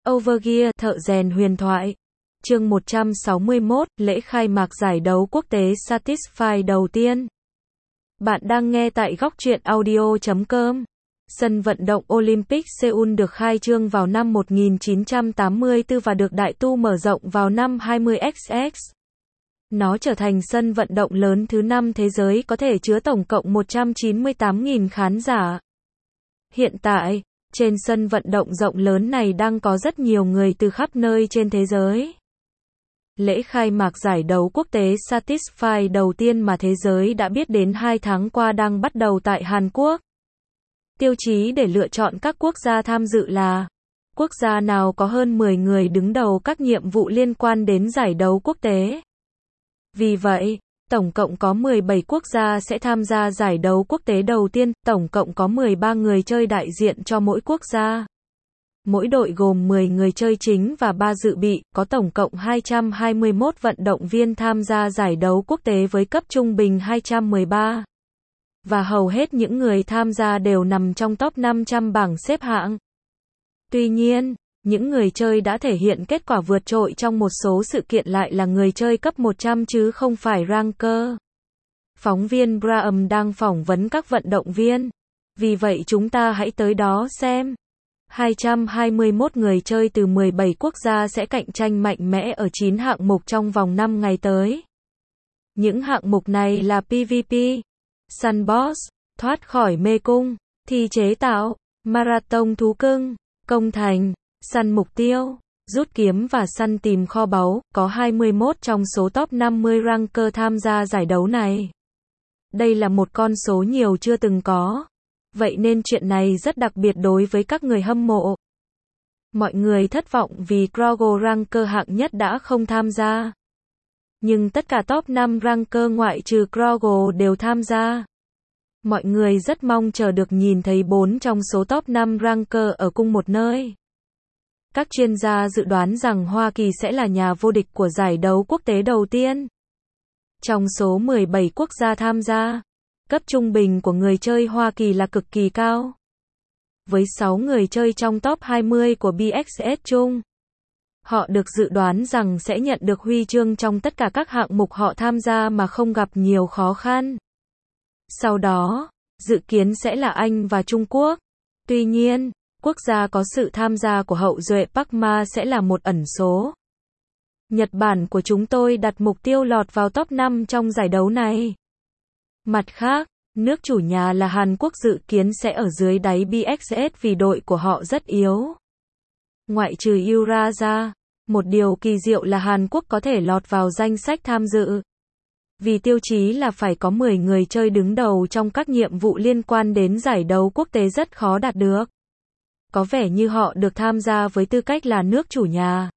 Overgear, thợ rèn huyền thoại. Chương 161, lễ khai mạc giải đấu quốc tế Satisfy đầu tiên. Bạn đang nghe tại Góc Truyện Audio.com. Sân vận động Olympic Seoul được khai trương vào năm 1984 và được đại tu mở rộng vào năm 20XX. Nó trở thành sân vận động lớn thứ 5 thế giới có thể chứa tổng cộng 198.000 khán giả. Hiện tại, trên sân vận động rộng lớn này đang có rất nhiều người từ khắp nơi trên thế giới. Lễ khai mạc giải đấu quốc tế Satisfy đầu tiên mà thế giới đã biết đến 2 tháng qua đang bắt đầu tại Hàn Quốc. Tiêu chí để lựa chọn các quốc gia tham dự là quốc gia nào có hơn 10 người đứng đầu các nhiệm vụ liên quan đến giải đấu quốc tế. Vì vậy, tổng cộng có 17 quốc gia sẽ tham gia giải đấu quốc tế đầu tiên, tổng cộng có 13 người chơi đại diện cho mỗi quốc gia. Mỗi đội gồm 10 người chơi chính và 3 dự bị, có tổng cộng 221 vận động viên tham gia giải đấu quốc tế với cấp trung bình 213. Và hầu hết những người tham gia đều nằm trong top 500 bảng xếp hạng. Tuy nhiên, những người chơi đã thể hiện kết quả vượt trội trong một số sự kiện lại là người chơi cấp 100 chứ không phải ranker. Phóng viên Graham đang phỏng vấn các vận động viên. Vì vậy chúng ta hãy tới đó xem. 221 người chơi từ 17 quốc gia sẽ cạnh tranh mạnh mẽ ở 9 hạng mục trong vòng 5 ngày tới. Những hạng mục này là PvP, Sandbox, thoát khỏi mê cung, thi chế tạo, marathon thú cưng, công thành, săn mục tiêu, rút kiếm và săn tìm kho báu. Có 21 trong số top 50 ranker tham gia giải đấu này. Đây là một con số nhiều chưa từng có. Vậy nên chuyện này rất đặc biệt đối với các người hâm mộ. Mọi người thất vọng vì Krogo ranker hạng nhất đã không tham gia. Nhưng tất cả top 5 ranker ngoại trừ Krogo đều tham gia. Mọi người rất mong chờ được nhìn thấy 4 trong số top 5 ranker ở cùng một nơi. Các chuyên gia dự đoán rằng Hoa Kỳ sẽ là nhà vô địch của giải đấu quốc tế đầu tiên. Trong số 17 quốc gia tham gia, cấp trung bình của người chơi Hoa Kỳ là cực kỳ cao. Với 6 người chơi trong top 20 của BXS chung, họ được dự đoán rằng sẽ nhận được huy chương trong tất cả các hạng mục họ tham gia mà không gặp nhiều khó khăn. Sau đó, dự kiến sẽ là Anh và Trung Quốc. Tuy nhiên, quốc gia có sự tham gia của hậu duệ Park Ma sẽ là một ẩn số. Nhật Bản của chúng tôi đặt mục tiêu lọt vào top 5 trong giải đấu này. Mặt khác, nước chủ nhà là Hàn Quốc dự kiến sẽ ở dưới đáy BXS vì đội của họ rất yếu. Ngoại trừ Ura ra, một điều kỳ diệu là Hàn Quốc có thể lọt vào danh sách tham dự. Vì tiêu chí là phải có 10 người chơi đứng đầu trong các nhiệm vụ liên quan đến giải đấu quốc tế rất khó đạt được. Có vẻ như họ được tham gia với tư cách là nước chủ nhà.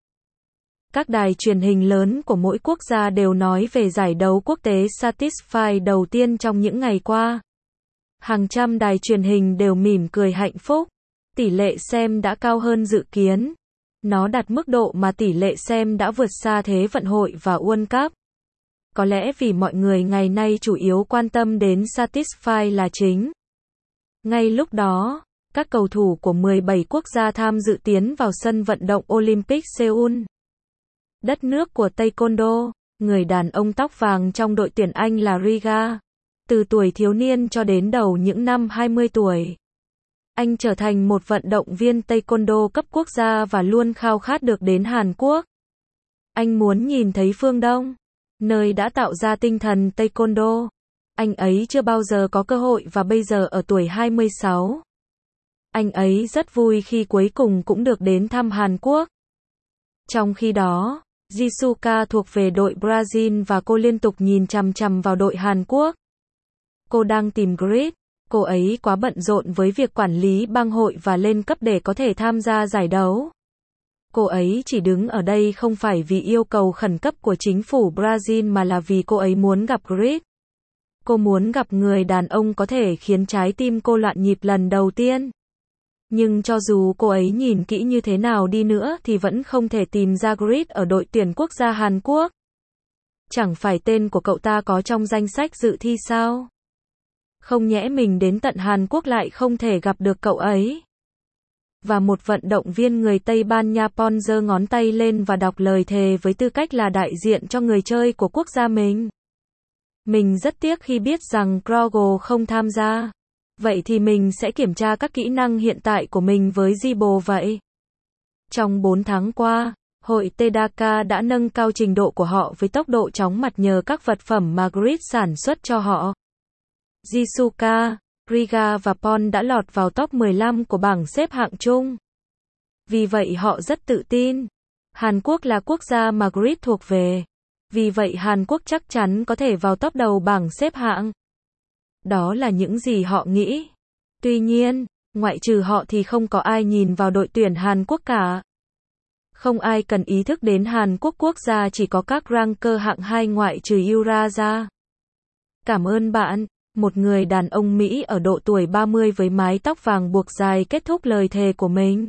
Các đài truyền hình lớn của mỗi quốc gia đều nói về giải đấu quốc tế Satisfy đầu tiên trong những ngày qua. Hàng trăm đài truyền hình đều mỉm cười hạnh phúc. Tỷ lệ xem đã cao hơn dự kiến. Nó đạt mức độ mà tỷ lệ xem đã vượt xa Thế vận hội và World Cup. Có lẽ vì mọi người ngày nay chủ yếu quan tâm đến Satisfy là chính. Ngay lúc đó, các cầu thủ của 17 quốc gia tham dự tiến vào sân vận động Olympic Seoul. Đất nước của Taekwondo, người đàn ông tóc vàng trong đội tuyển Anh là Riga. Từ tuổi thiếu niên cho đến đầu những năm 20 tuổi. Anh trở thành một vận động viên Taekwondo cấp quốc gia và luôn khao khát được đến Hàn Quốc. Anh muốn nhìn thấy phương Đông, nơi đã tạo ra tinh thần Taekwondo. Anh ấy chưa bao giờ có cơ hội và bây giờ ở tuổi 26. Anh ấy rất vui khi cuối cùng cũng được đến thăm Hàn Quốc. Trong khi đó, Jisuka thuộc về đội Brazil và cô liên tục nhìn chằm chằm vào đội Hàn Quốc. Cô đang tìm grid, cô ấy quá bận rộn với việc quản lý bang hội và lên cấp để có thể tham gia giải đấu. Cô ấy chỉ đứng ở đây không phải vì yêu cầu khẩn cấp của chính phủ Brazil mà là vì cô ấy muốn gặp grid. Cô muốn gặp người đàn ông có thể khiến trái tim cô loạn nhịp lần đầu tiên. Nhưng cho dù cô ấy nhìn kỹ như thế nào đi nữa thì vẫn không thể tìm ra grid ở đội tuyển quốc gia Hàn Quốc. Chẳng phải tên của cậu ta có trong danh sách dự thi sao? Không nhẽ mình đến tận Hàn Quốc lại không thể gặp được cậu ấy. Và một vận động viên người Tây Ban Nha Pon giơ ngón tay lên và đọc lời thề với tư cách là đại diện cho người chơi của quốc gia mình. Mình rất tiếc khi biết rằng Krogo không tham gia. Vậy thì mình sẽ kiểm tra các kỹ năng hiện tại của mình với Zibo vậy. Trong 4 tháng qua, hội Tedaka đã nâng cao trình độ của họ với tốc độ chóng mặt nhờ các vật phẩm mà Grid sản xuất cho họ. Jisuka, Riga và Pon đã lọt vào top 15 của bảng xếp hạng chung. Vì vậy họ rất tự tin. Hàn Quốc là quốc gia mà Grid thuộc về. Vì vậy Hàn Quốc chắc chắn có thể vào top đầu bảng xếp hạng. Đó là những gì họ nghĩ. Tuy nhiên, ngoại trừ họ thì không có ai nhìn vào đội tuyển Hàn Quốc cả. Không ai cần ý thức đến Hàn Quốc, quốc gia chỉ có các ranker hạng 2 ngoại trừ Yura ra. Cảm ơn bạn. Một người đàn ông Mỹ ở độ tuổi 30 với mái tóc vàng buộc dài kết thúc lời thề của mình.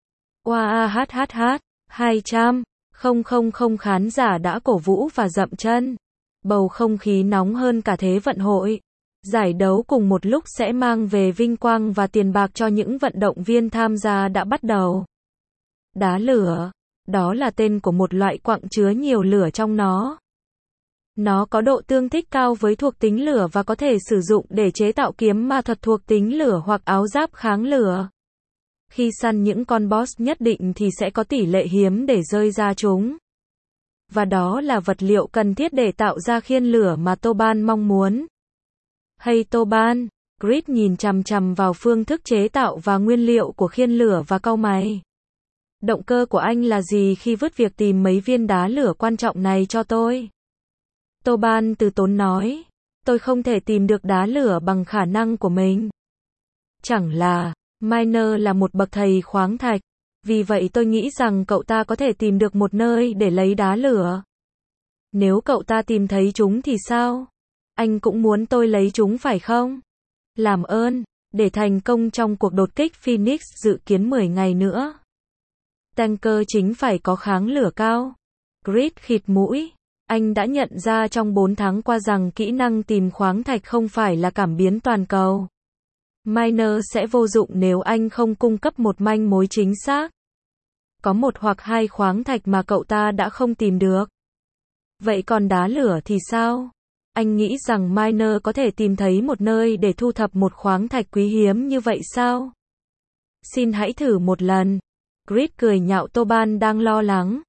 Oahhh, 200, 000 khán giả đã cổ vũ và dậm chân. Bầu không khí nóng hơn cả Thế vận hội. Giải đấu cùng một lúc sẽ mang về vinh quang và tiền bạc cho những vận động viên tham gia đã bắt đầu. Đá lửa. Đó là tên của một loại quặng chứa nhiều lửa trong nó. Nó có độ tương thích cao với thuộc tính lửa và có thể sử dụng để chế tạo kiếm ma thuật thuộc tính lửa hoặc áo giáp kháng lửa. Khi săn những con boss nhất định thì sẽ có tỷ lệ hiếm để rơi ra chúng. Và đó là vật liệu cần thiết để tạo ra khiên lửa mà Toban mong muốn. Hey Toban, Grid nhìn chằm chằm vào phương thức chế tạo và nguyên liệu của khiên lửa và cau mày. Động cơ của anh là gì khi vứt việc tìm mấy viên đá lửa quan trọng này cho tôi? Toban từ tốn nói, tôi không thể tìm được đá lửa bằng khả năng của mình. Chẳng là, Miner là một bậc thầy khoáng thạch, vì vậy tôi nghĩ rằng cậu ta có thể tìm được một nơi để lấy đá lửa. Nếu cậu ta tìm thấy chúng thì sao? Anh cũng muốn tôi lấy chúng phải không? Làm ơn, để thành công trong cuộc đột kích Phoenix dự kiến 10 ngày nữa. Tanker chính phải có kháng lửa cao. Grid khịt mũi. Anh đã nhận ra trong 4 tháng qua rằng kỹ năng tìm khoáng thạch không phải là cảm biến toàn cầu. Miner sẽ vô dụng nếu anh không cung cấp một manh mối chính xác. Có một hoặc hai khoáng thạch mà cậu ta đã không tìm được. Vậy còn đá lửa thì sao? Anh nghĩ rằng Miner có thể tìm thấy một nơi để thu thập một khoáng thạch quý hiếm như vậy sao? Xin hãy thử một lần. Grid cười nhạo Toban đang lo lắng.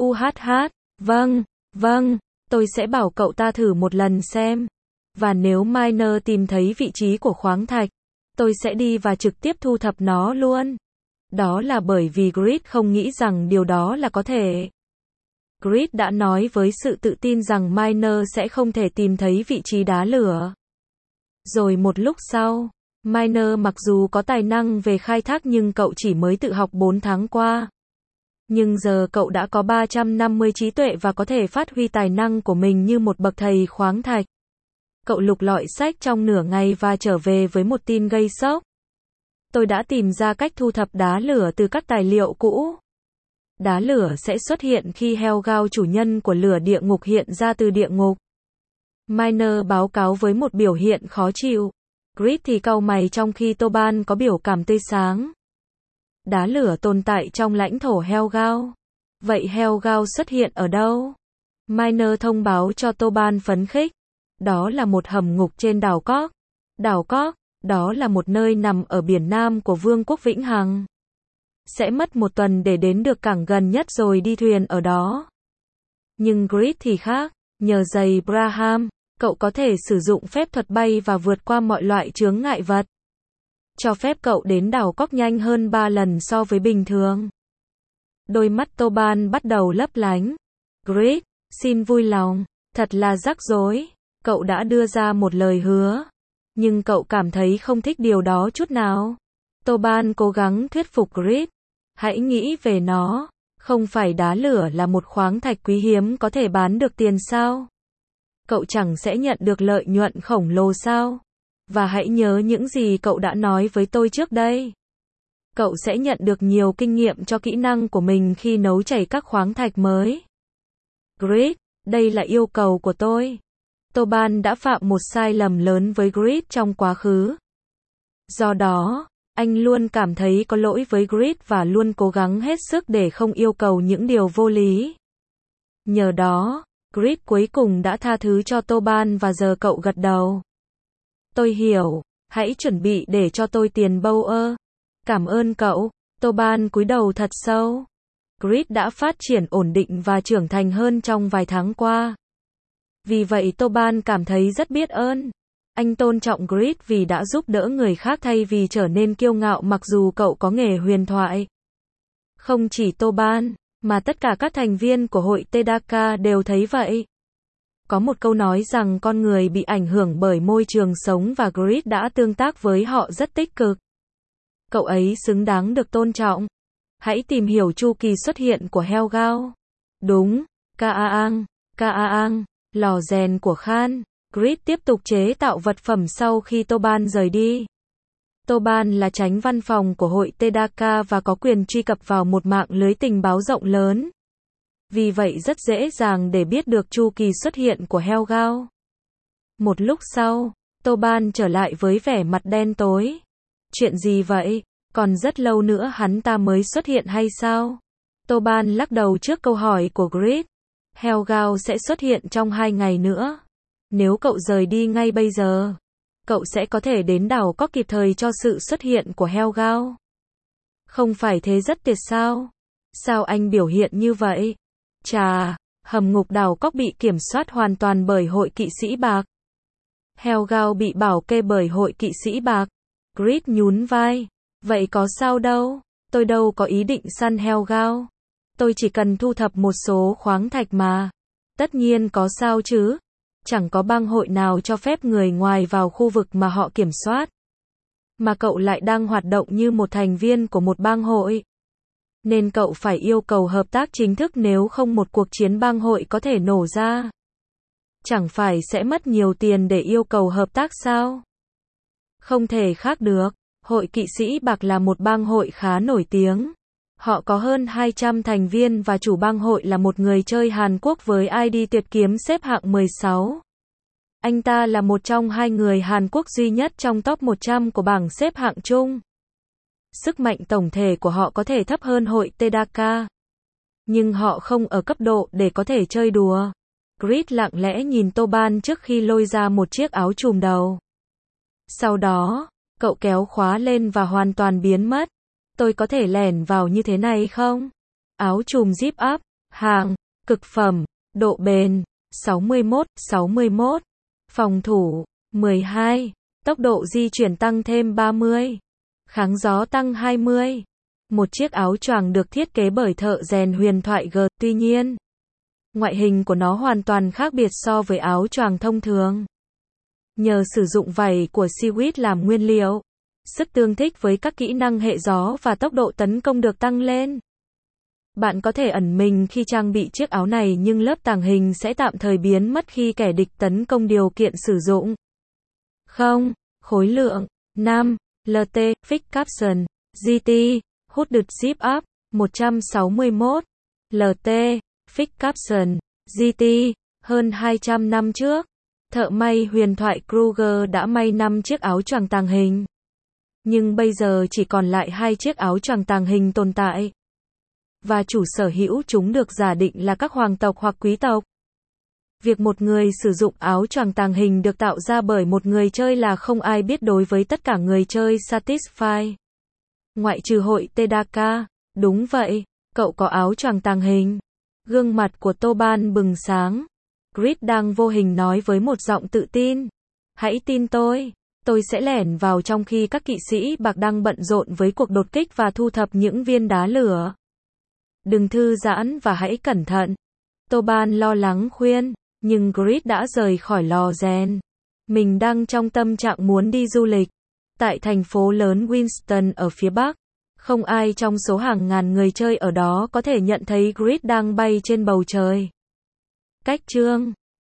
Vâng, tôi sẽ bảo cậu ta thử một lần xem. Và nếu Miner tìm thấy vị trí của khoáng thạch, tôi sẽ đi và trực tiếp thu thập nó luôn. Đó là bởi vì Grid không nghĩ rằng điều đó là có thể. Grid đã nói với sự tự tin rằng Miner sẽ không thể tìm thấy vị trí đá lửa. Rồi một lúc sau, Miner mặc dù có tài năng về khai thác nhưng cậu chỉ mới tự học 4 tháng qua. Nhưng giờ cậu đã có 350 trí tuệ và có thể phát huy tài năng của mình như một bậc thầy khoáng thạch. Cậu lục lọi sách trong nửa ngày và trở về với một tin gây sốc. Tôi đã tìm ra cách thu thập đá lửa từ các tài liệu cũ. Đá lửa sẽ xuất hiện khi Helgao, chủ nhân của lửa địa ngục, hiện ra từ địa ngục. Miner báo cáo với một biểu hiện khó chịu. Grid thì cau mày trong khi Toban có biểu cảm tươi sáng. Đá lửa tồn tại trong lãnh thổ Helgao. Vậy Helgao xuất hiện ở đâu? Miner thông báo cho Toban phấn khích. Đó là một hầm ngục trên đảo Cork. Đảo Cork, đó là một nơi nằm ở biển Nam của Vương quốc Vĩnh Hằng. Sẽ mất 1 tuần để đến được cảng gần nhất rồi đi thuyền ở đó. Nhưng Grid thì khác. Nhờ giày Braham, cậu có thể sử dụng phép thuật bay và vượt qua mọi loại chướng ngại vật. Cho phép cậu đến đảo Cork nhanh hơn 3 lần so với bình thường. Đôi mắt Toban bắt đầu lấp lánh. Grid, xin vui lòng, thật là rắc rối. Cậu đã đưa ra một lời hứa. Nhưng cậu cảm thấy không thích điều đó chút nào. Toban cố gắng thuyết phục Grid. Hãy nghĩ về nó. Không phải đá lửa là một khoáng thạch quý hiếm có thể bán được tiền sao? Cậu chẳng sẽ nhận được lợi nhuận khổng lồ sao? Và hãy nhớ những gì cậu đã nói với tôi trước đây. Cậu sẽ nhận được nhiều kinh nghiệm cho kỹ năng của mình khi nấu chảy các khoáng thạch mới. Grid, đây là yêu cầu của tôi. Toban đã phạm một sai lầm lớn với Grid trong quá khứ. Do đó, Anh luôn cảm thấy có lỗi với Grid và luôn cố gắng hết sức để không yêu cầu những điều vô lý. Nhờ đó, Grid cuối cùng đã tha thứ cho Toban và giờ cậu gật đầu. Tôi hiểu, hãy chuẩn bị để cho tôi tiền Bauer. Cảm ơn cậu. Toban cúi đầu thật sâu. Grid đã phát triển ổn định và trưởng thành hơn trong vài tháng qua. Vì vậy Toban cảm thấy rất biết ơn. Anh tôn trọng Grid vì đã giúp đỡ người khác thay vì trở nên kiêu ngạo mặc dù cậu có nghề huyền thoại. Không chỉ Toban, mà tất cả các thành viên của hội Tedaka đều thấy vậy. Có một câu nói rằng con người bị ảnh hưởng bởi môi trường sống và Grid đã tương tác với họ rất tích cực. Cậu ấy xứng đáng được tôn trọng. Hãy tìm hiểu chu kỳ xuất hiện của Helgao. Đúng, Kaang, lò rèn của Khan. Grid tiếp tục chế tạo vật phẩm sau khi Toban rời đi. Toban là chánh văn phòng của hội Tedaka và có quyền truy cập vào một mạng lưới tình báo rộng lớn. Vì vậy rất dễ dàng để biết được chu kỳ xuất hiện của Helgao. Một lúc sau, Toban trở lại với vẻ mặt đen tối. Chuyện gì vậy? Còn rất lâu nữa hắn ta mới xuất hiện hay sao? Toban lắc đầu trước câu hỏi của Grid. Helgao sẽ xuất hiện trong 2 ngày nữa. Nếu cậu rời đi ngay bây giờ, cậu sẽ có thể đến đảo có kịp thời cho sự xuất hiện của Helgao. Không phải thế rất tuyệt sao? Sao anh biểu hiện như vậy? Chà, hầm ngục đảo cóc bị kiểm soát hoàn toàn bởi hội kỵ sĩ bạc. Helgao bị bảo kê bởi hội kỵ sĩ bạc. Grid nhún vai. Vậy có sao đâu? Tôi đâu có ý định săn Helgao. Tôi chỉ cần thu thập một số khoáng thạch mà. Tất nhiên có sao chứ. Chẳng có bang hội nào cho phép người ngoài vào khu vực mà họ kiểm soát. Mà cậu lại đang hoạt động như một thành viên của một bang hội. Nên cậu phải yêu cầu hợp tác chính thức nếu không một cuộc chiến bang hội có thể nổ ra. Chẳng phải sẽ mất nhiều tiền để yêu cầu hợp tác sao? Không thể khác được. Hội kỵ sĩ bạc là một bang hội khá nổi tiếng. Họ có hơn 200 thành viên và chủ bang hội là một người chơi Hàn Quốc với ID tuyệt kiếm xếp hạng 16. Anh ta là một trong 2 người Hàn Quốc duy nhất trong top 100 của bảng xếp hạng chung. Sức mạnh tổng thể của họ có thể thấp hơn hội Tedaka. Nhưng họ không ở cấp độ để có thể chơi đùa. Grid lặng lẽ nhìn Toban trước khi lôi ra một chiếc áo trùm đầu. Sau đó, cậu kéo khóa lên và hoàn toàn biến mất. Tôi có thể lẻn vào như thế này không? Áo trùm zip up, hàng, cực phẩm, độ bền, 61, phòng thủ, 12, tốc độ di chuyển tăng thêm 30, kháng gió tăng 20. Một chiếc áo choàng được thiết kế bởi thợ rèn huyền thoại G, tuy nhiên, ngoại hình của nó hoàn toàn khác biệt so với áo choàng thông thường. Nhờ sử dụng vảy của seaweed làm nguyên liệu, sức tương thích với các kỹ năng hệ gió và tốc độ tấn công được tăng lên. Bạn có thể ẩn mình khi trang bị chiếc áo này nhưng lớp tàng hình sẽ tạm thời biến mất khi kẻ địch tấn công điều kiện sử dụng. Không, khối lượng, 5, LT, Fix Caption, GT, Hooded Zip Up, 161, LT, Fix Caption, GT, hơn 200 năm trước. Thợ may huyền thoại Kruger đã may 5 chiếc áo choàng tàng hình. Nhưng bây giờ chỉ còn lại 2 chiếc áo choàng tàng hình tồn tại. Và chủ sở hữu chúng được giả định là các hoàng tộc hoặc quý tộc. Việc một người sử dụng áo choàng tàng hình được tạo ra bởi một người chơi là không ai biết đối với tất cả người chơi Satisfy. Ngoại trừ hội Tedaka. Đúng vậy, cậu có áo choàng tàng hình. Gương mặt của Toban bừng sáng. Grid đang vô hình nói với một giọng tự tin. Hãy tin tôi sẽ lẻn vào trong khi các kỵ sĩ bạc đang bận rộn với cuộc đột kích và thu thập những viên đá lửa. Đừng thư giãn và hãy cẩn thận. Toban lo lắng khuyên, nhưng Grid đã rời khỏi lò rèn. Mình đang trong tâm trạng muốn đi du lịch. Tại thành phố lớn Winston ở phía Bắc, không ai trong số hàng ngàn người chơi ở đó có thể nhận thấy Grid đang bay trên bầu trời. Cách chương